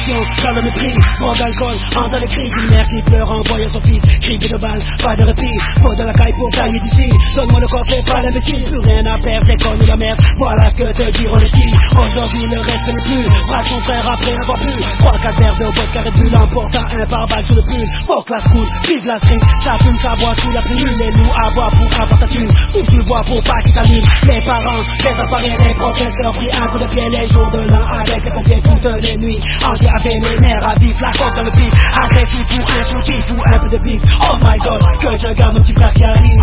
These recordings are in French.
l'addiction, dans le mépris, drogue, alcool, entre les cris. Une mère qui pleure en voyant son fils, criblé de balles, pas de répit. Faut de la caille pour tailler d'ici. Donne-moi le corps, fais pas l'imbécile. Plus rien à perdre, j'ai connu la merde. Voilà ce que te diront les filles. Aujourd'hui le respect n'est plus. Braque son frère après avoir bu 3-4 verres de vodka Red Bull, emportant un pare-balles sous le pull. Fuck la school, vive la street, ça fume, ça boit sous la pluie. Les loups aboient pour avoir ta thune, touche du bois pour pas qu'ils t'allument. Les parents, les appareils, les professeurs pris un coup de pied les jours de l'an avec les pompiers toutes les nuits. Angers avait les nerfs à vif, la coque dans le pif, agressif pour un soutif ou un peu de bif. Oh my god, que je garde mon petit frère qui arrive.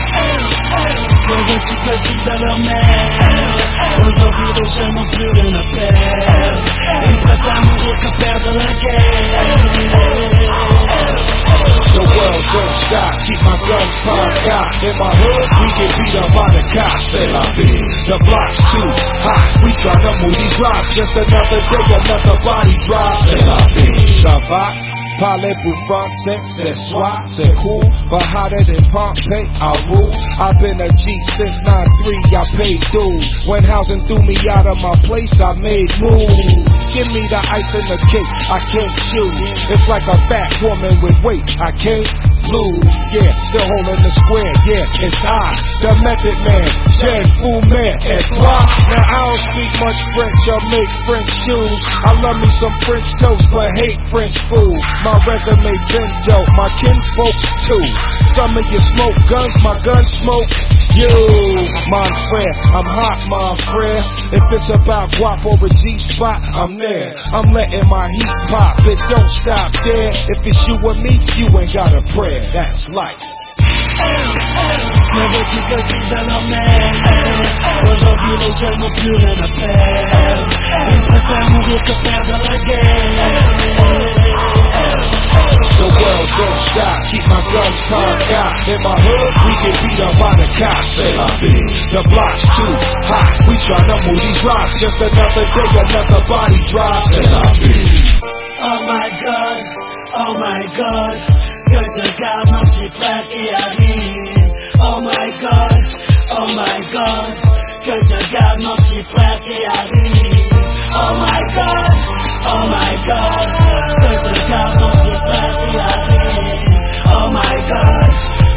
Que veux-tu que je dise à leur mère? Aujourd'hui les jeunes n'ont plus rien à perdre. Ils préfèrent mourir que perdre la guerre. The world don't stop, keep my guns pumped out. In my hood, we get beat up by the cops, say la vie. The block's too hot, we tryna move these rocks. Just another day, another body drop, say la vie. Ça va? Parlez-vous français? C'est soit, c'est cool, but hotter than Pompeii, I rule. I've been a G since 93, I paid dues. When housing threw me out of my place, I made moves. Give me the ice and the cake, I can't choose. It's like a fat woman with weight, I can't lose. Yeah, still holding the square, yeah, it's I, the method man, Jen Fumet, et toi. Now I don't speak much French, I make French shoes. I love me some French toast, but hate French food. My resume been dope, my kinfolks too. Some of you smoke guns, my guns smoke you. Mon frère, I'm hot, mon frère. If it's about guap over G-spot, I'm there. I'm letting my heat pop, it don't stop there. If it's you and me, you ain't got a prayer, that's life. Que veux-tu que je dise à leur mère? Aujourd'hui les jeunes n'ont plus rien à perdre. Ils préfèrent mourir que perdre la guerre. The world don't stop, keep my guns pumped out. In my hood, we get beat up by the cops, say la vie. The block's too hot, we tryna move these rocks. Just another day, another body drop, say la vie. Oh my god, que je garde mon petit frère qui arrive. Oh my god, que je garde mon petit frère qui arrive. Oh my god, que je garde mon petit frère qui arrive. Oh my god,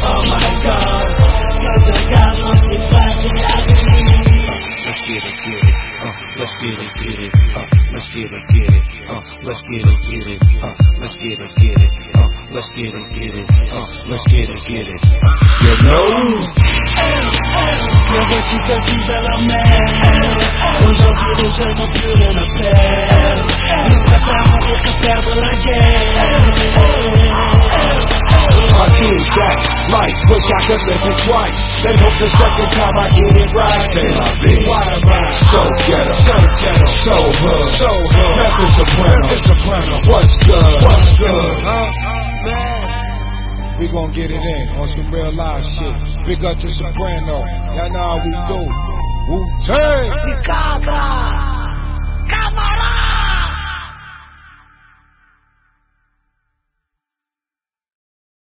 que je garde mon petit frère qui arrive. Let's get it, let's get it, let's get it, let's get it, let's get it, let's get it, let's get it, you know? Que veux-tu que je dise à leur mère? Aujourd'hui les jeunes n'ont plus rien à perdre. Ils préfèrent mourir que perdre la guerre. I did that life, wish I could live it twice. And hope the second time I get it right. Say la vie. Why am I so ghetto, so hood, Memphis Soprano, what's good, man? We gon' get it in on some real live shit. Big up to Soprano, y'all know how we do. Wu-Tang! Chicago!